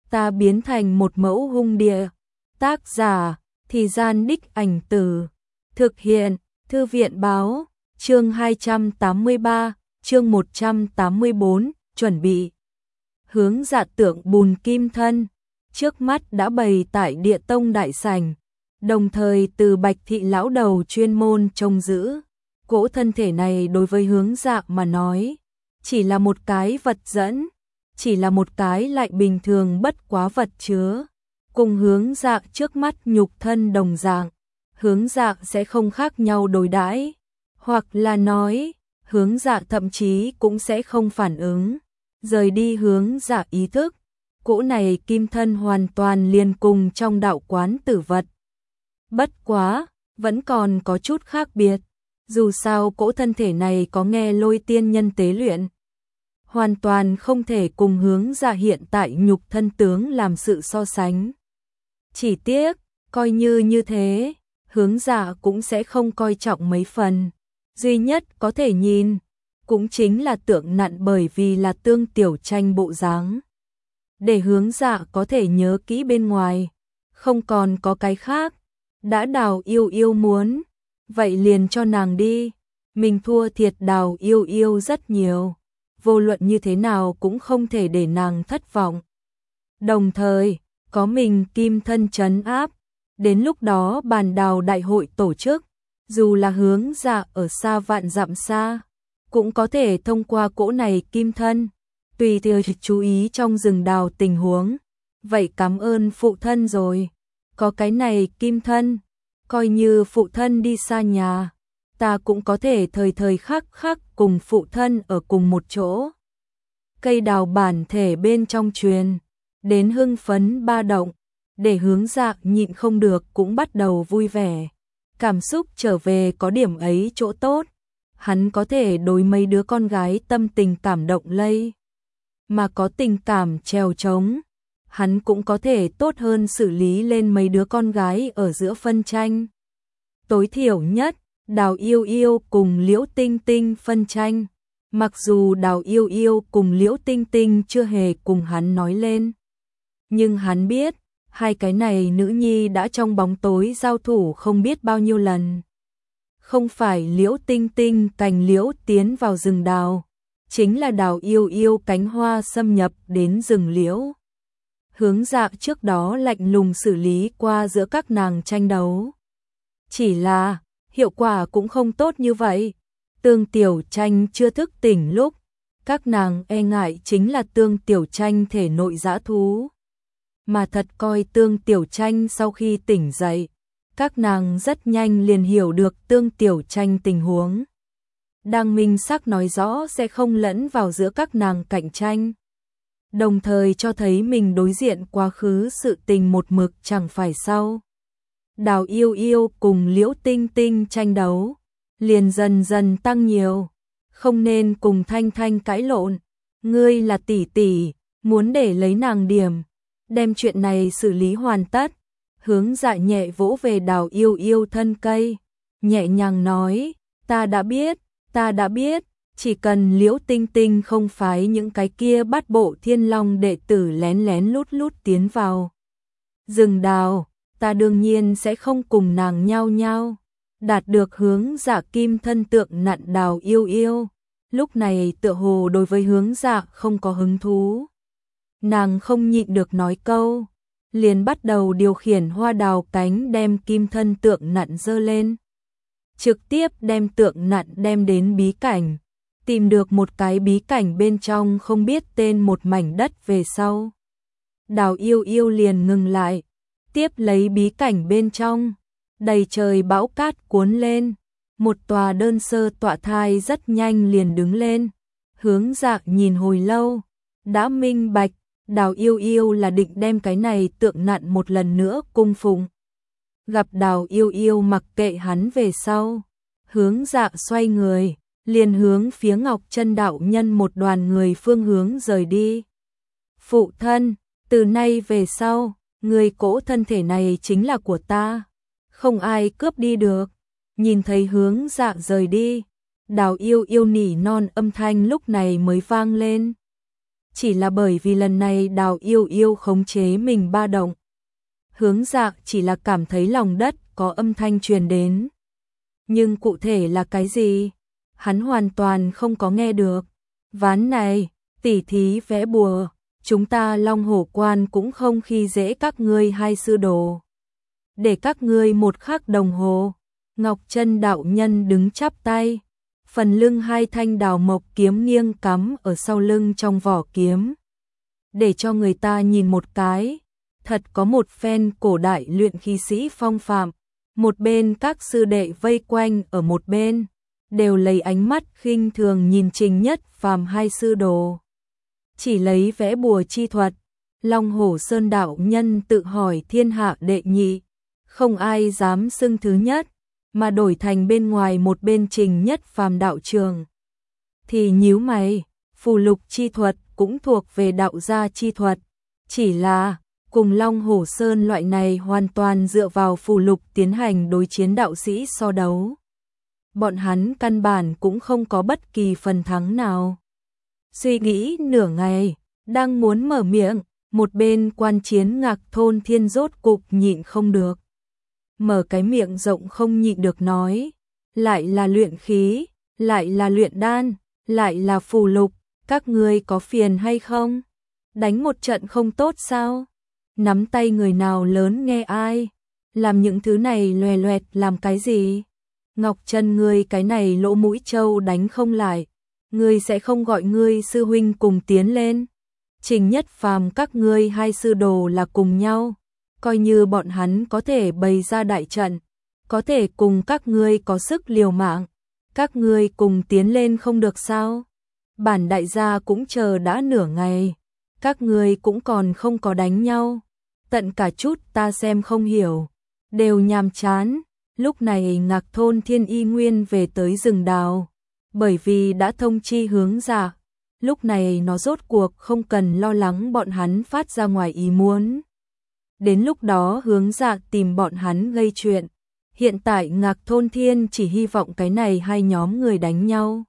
ta biến thành một mẫu hung địa. Tác giả, Thì Gian Đích Ảnh Từ. Thực hiện, Thư viện Báo, chương 283, chương 184, chuẩn bị. Hướng Dạ tượng bùn kim thân, trước mắt đã bày tại Địa Tông đại sảnh, đồng thời từ Bạch thị lão đầu chuyên môn trông giữ. Cỗ thân thể này đối với Hướng Dạ mà nói, chỉ là một cái vật dẫn, chỉ là một cái lại bình thường bất quá vật chứa. Cùng Hướng Dạ trước mắt nhục thân đồng dạng, Hướng Dạ sẽ không khác nhau đối đãi, hoặc là nói, Hướng Dạ thậm chí cũng sẽ không phản ứng, rời đi Hướng Dạ ý thức. Cỗ này kim thân hoàn toàn liên cùng trong đạo quán tử vật. Bất quá, vẫn còn có chút khác biệt. Dù sao cỗ thân thể này có nghe Lôi tiên nhân tế luyện, hoàn toàn không thể cùng Hướng Dạ hiện tại nhục thân tướng làm sự so sánh. Chỉ tiếc, coi như thế, Hướng Dạ cũng sẽ không coi trọng mấy phần. Duy nhất có thể nhìn, cũng chính là tượng nặn, bởi vì là Tương Tiểu Tranh bộ dáng. Để Hướng Dạ có thể nhớ kỹ bên ngoài, không còn có cái khác. Đã Đào Yêu Yêu muốn, vậy liền cho nàng đi. Mình thua thiệt Đào Yêu Yêu rất nhiều, vô luận như thế nào cũng không thể để nàng thất vọng. Đồng thời, có mình kim thân trấn áp, đến lúc đó bàn đào đại hội tổ chức, dù là Hướng Dạ ở xa vạn dặm xa, cũng có thể thông qua cỗ này kim thân, tùy theo chú ý trong rừng đào tình huống. Vậy cảm ơn phụ thân rồi, có cái này kim thân, coi như phụ thân đi xa nhà, ta cũng có thể thời thời khắc khắc cùng phụ thân ở cùng một chỗ. Cây đào bản thể bên trong truyền đến hưng phấn ba động, để Hướng Dạ nhịn không được cũng bắt đầu vui vẻ. Cảm xúc trở về có điểm ấy chỗ tốt, hắn có thể đối mấy đứa con gái tâm tình cảm động lây, mà có tình cảm trèo trống, hắn cũng có thể tốt hơn xử lý lên mấy đứa con gái ở giữa phân tranh. Tối thiểu nhất, Đào Yêu Yêu cùng Liễu Tinh Tinh phân tranh, mặc dù Đào Yêu Yêu cùng Liễu Tinh Tinh chưa hề cùng hắn nói lên, nhưng hắn biết, hai cái này nữ nhi đã trong bóng tối giao thủ không biết bao nhiêu lần. Không phải Liễu Tinh Tinh cành liễu tiến vào rừng đào, chính là Đào Yêu Yêu cánh hoa xâm nhập đến rừng liễu. Hướng Dạ trước đó lạnh lùng xử lý qua giữa các nàng tranh đấu, chỉ là hiệu quả cũng không tốt như vậy. Tương Tiểu Tranh chưa thức tỉnh lúc, các nàng e ngại chính là Tương Tiểu Tranh thể nội dã thú, mà thật coi Tương Tiểu Tranh sau khi tỉnh dậy, các nàng rất nhanh liền hiểu được Tương Tiểu Tranh tình huống, đang minh xác nói rõ sẽ không lẫn vào giữa các nàng cạnh tranh, đồng thời cho thấy mình đối diện quá khứ sự tình một mực chẳng phải sau. Đào Yêu Yêu cùng Liễu Tinh Tinh tranh đấu, liền dần dần tăng nhiều, không nên cùng Thanh Thanh cãi lộn, ngươi là tỷ tỷ, muốn để lấy nàng điểm, đem chuyện này xử lý hoàn tất. Hướng Dạ nhẹ vỗ về Đào Yêu Yêu thân cây, nhẹ nhàng nói, ta đã biết, chỉ cần Liễu Tinh Tinh không phái những cái kia Bát Bộ Thiên Long đệ tử lén lén lút lút tiến vào rừng đào, ta đương nhiên sẽ không cùng nàng nhao nhao. Đạt được Hướng Dạ kim thân tượng nặn Đào Yêu Yêu, lúc này tựa hồ đối với Hướng Dạ không có hứng thú. Nàng không nhịn được nói câu, liền bắt đầu điều khiển hoa đào cánh đem kim thân tượng nặn dơ lên, trực tiếp đem tượng nặn đem đến bí cảnh, tìm được một cái bí cảnh bên trong không biết tên một mảnh đất về sau. Đào Yêu Yêu liền ngừng lại, tiếp lấy bí cảnh bên trong, đầy trời bão cát cuốn lên, một tòa đơn sơ tọa thai rất nhanh liền đứng lên. Hướng Dạ nhìn hồi lâu, đã minh bạch, Đào Yêu Yêu là định đem cái này tượng nặn một lần nữa cung phụng. Gặp Đào Yêu Yêu mặc kệ hắn về sau, Hướng Dạ xoay người, liền hướng phía Ngọc Chân đạo nhân một đoàn người phương hướng rời đi. Phụ thân, từ nay về sau, người cỗ thân thể này chính là của ta, không ai cướp đi được. Nhìn thấy Hướng Dạ rời đi, Đào Yêu Yêu nỉ non âm thanh lúc này mới vang lên. chỉ là bởi vì lần này Đào Yêu Yêu khống chế mình ba động. Hướng Dạ chỉ là cảm thấy lòng đất có âm thanh truyền đến. Nhưng cụ thể là cái gì? Hắn hoàn toàn không có nghe được. Ván này, tỉ thí vẽ bùa, chúng ta Long Hổ Quan cũng không khi dễ các ngươi hai sư đồ. Để các ngươi một khắc đồng hồ. Ngọc Chân đạo nhân đứng chắp tay, phần lưng hai thanh đào mộc kiếm nghiêng cắm ở sau lưng trong vỏ kiếm. Để cho người ta nhìn một cái, thật có một phen cổ đại luyện khí sĩ phong phạm. Một bên các sư đệ vây quanh ở một bên, đều lấy ánh mắt khinh thường nhìn Trình Nhất Phàm hai sư đồ. Chỉ lấy vẽ bùa chi thuật, Long Hổ Sơn đạo nhân tự hỏi thiên hạ đệ nhị, không ai dám xưng thứ nhất, mà đổi thành bên ngoài một bên Trình Nhất Phàm đạo trường. Thì nhíu mày, phù lục chi thuật cũng thuộc về đạo gia chi thuật, chỉ là cùng Long Hổ Sơn loại này hoàn toàn dựa vào phù lục tiến hành đối chiến đạo sĩ so đấu. Bọn hắn căn bản cũng không có bất kỳ phần thắng nào. Suy nghĩ nửa ngày, đang muốn mở miệng, một bên quan chiến Ngạc Thôn Thiên rốt cục nhịn không được. Mở cái miệng rộng không nhịn được nói, lại là luyện khí, lại là luyện đan, lại là phù lục, các ngươi có phiền hay không? Đánh một trận không tốt sao? Nắm tay người nào lớn nghe ai? Làm những thứ này loè loẹt làm cái gì? Ngọc Chân ngươi cái này lỗ mũi trâu đánh không lại, ngươi sẽ không gọi ngươi sư huynh cùng tiến lên. Trình Nhất Phàm các ngươi hai sư đồ là cùng nhau, coi như bọn hắn có thể bày ra đại trận, có thể cùng các ngươi có sức liều mạng, các ngươi cùng tiến lên không được sao? Bản đại gia cũng chờ đã nửa ngày, các ngươi cũng còn không có đánh nhau, tận cả chút ta xem không hiểu, đều nhàm chán. Lúc này Ngạc Thôn Thiên y nguyên về tới rừng đào, bởi vì đã thông chi Hướng Dạ, lúc này nó rốt cuộc không cần lo lắng bọn hắn phát ra ngoài ý muốn. Đến lúc đó Hướng Dạ tìm bọn hắn gây chuyện, hiện tại Ngạc Thôn Thiên chỉ hy vọng cái này hai nhóm người đánh nhau.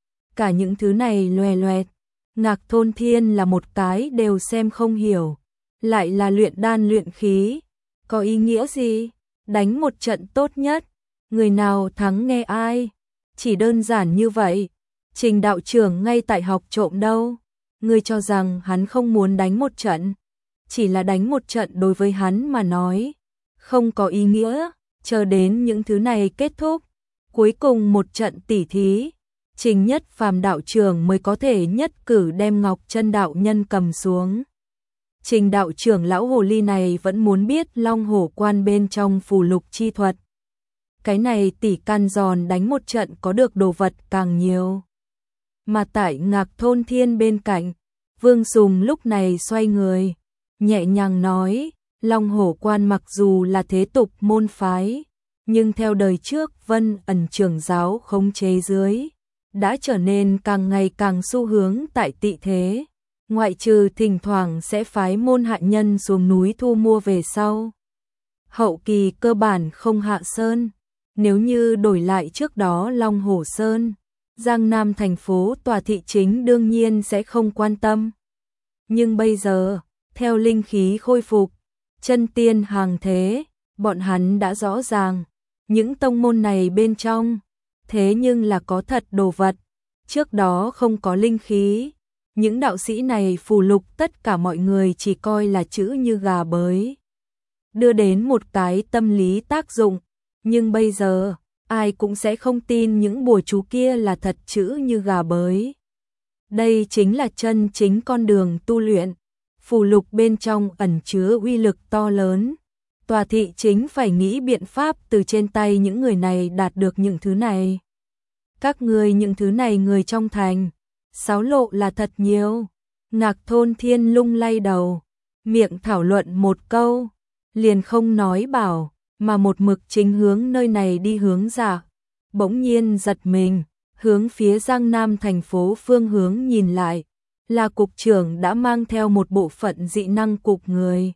Cả những thứ này loè loẹt, Ngạc Thôn Thiên là một cái đều xem không hiểu, lại là luyện đan luyện khí, có ý nghĩa gì? Đánh một trận tốt nhất, người nào thắng nghe ai, chỉ đơn giản như vậy. Trình đạo trưởng ngay tại học trộm đâu, ngươi cho rằng hắn không muốn đánh một trận, chỉ là đánh một trận đối với hắn mà nói, không có ý nghĩa, chờ đến những thứ này kết thúc, cuối cùng một trận tỉ thí, Trình Nhất Phàm đạo trưởng mới có thể nhất cử đem Ngọc Chân đạo nhân cầm xuống. Trình đạo trưởng lão hồ ly này vẫn muốn biết Long Hổ Quan bên trong phù lục chi thuật. Cái này tỉ can giòn đánh một trận có được đồ vật càng nhiều. Mà tại Ngạc Thôn Thiên bên cạnh, Vương Sùng lúc này xoay người, nhẹ nhàng nói, Long Hổ Quan mặc dù là thế tục môn phái, nhưng theo đời trước Vân Ẩn trưởng giáo khống chế dưới, đã trở nên càng ngày càng xu hướng tại tị thế. Ngoại trừ thỉnh thoảng sẽ phái môn hạ nhân xuống núi thu mua về sau. Hậu kỳ cơ bản không hạ sơn, nếu như đổi lại trước đó Long Hổ Sơn, Giang Nam thành phố tòa thị chính đương nhiên sẽ không quan tâm. Nhưng bây giờ, theo linh khí khôi phục, chân tiên hàng thế, bọn hắn đã rõ ràng, những tông môn này bên trong, thế nhưng là có thật đồ vật, trước đó không có linh khí. Những đạo sĩ này phù lục tất cả mọi người chỉ coi là chữ như gà bới, đưa đến một cái tâm lý tác dụng, nhưng bây giờ ai cũng sẽ không tin những bùa chú kia là thật chữ như gà bới. Đây chính là chân chính con đường tu luyện, phù lục bên trong ẩn chứa uy lực to lớn. Tòa thị chính phải nghĩ biện pháp từ trên tay những người này đạt được những thứ này. Các ngươi những thứ này người trong thành, xáo lộ là thật nhiều. Ngạc Thôn Thiên lung lay đầu, miệng thảo luận một câu, liền không nói bảo, mà một mực chính hướng nơi này đi Hướng Dạ. Bỗng nhiên giật mình, hướng phía Giang Nam thành phố phương hướng nhìn lại, là cục trưởng đã mang theo một bộ phận dị năng cục người.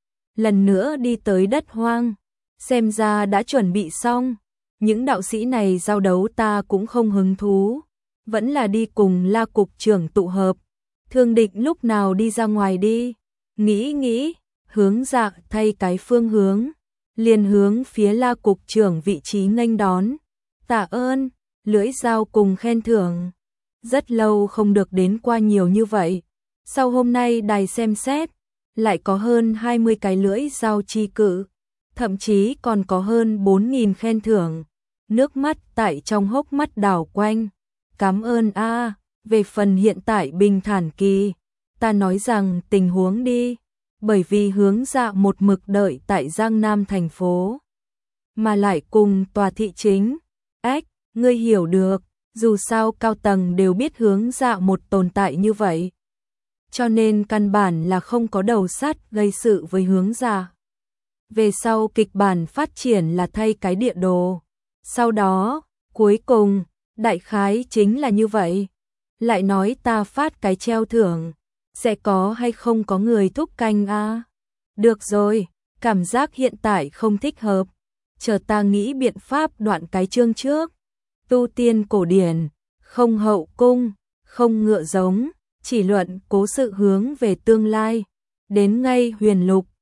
Lần nữa đi tới đất hoang, xem ra đã chuẩn bị xong, những đạo sĩ này giao đấu ta cũng không hứng thú. Vẫn là đi cùng La cục trưởng tụ hợp, Thương Định lúc nào đi ra ngoài đi. Nghĩ, Hướng Dạ thay cái phương hướng, liền hướng phía La cục trưởng vị trí nghênh đón. Tạ ơn, lưỡi dao cùng khen thưởng. Rất lâu không được đến qua nhiều như vậy. Sau hôm nay đài xem xét, lại có hơn 20 cái lưỡi dao chi cự, thậm chí còn có hơn 4.000 khen thưởng. Nước mắt tại trong hốc mắt đảo quanh. Cảm ơn a. Về phần hiện tại bình thản kỳ, ta nói rằng tình huống đi, bởi vì Hướng Dạ một mực đợi tại Giang Nam thành phố, mà lại cùng tòa thị chính. Ngươi hiểu được, dù sao cao tầng đều biết Hướng Dạ một tồn tại như vậy, cho nên căn bản là không có đầu sắt gây sự với Hướng Dạ. Về sau kịch bản phát triển là thay cái địa đồ, sau đó, cuối cùng, đại khái chính là như vậy. Lại nói ta phát cái treo thưởng, sẽ có hay không có người thúc canh a? Được rồi, cảm giác hiện tại không thích hợp, chờ ta nghĩ biện pháp đoạn cái chương trước. Tu tiên cổ điển, không hậu cung, không ngựa giống, chỉ luận cố sự hướng về tương lai. Đến ngay huyền lục,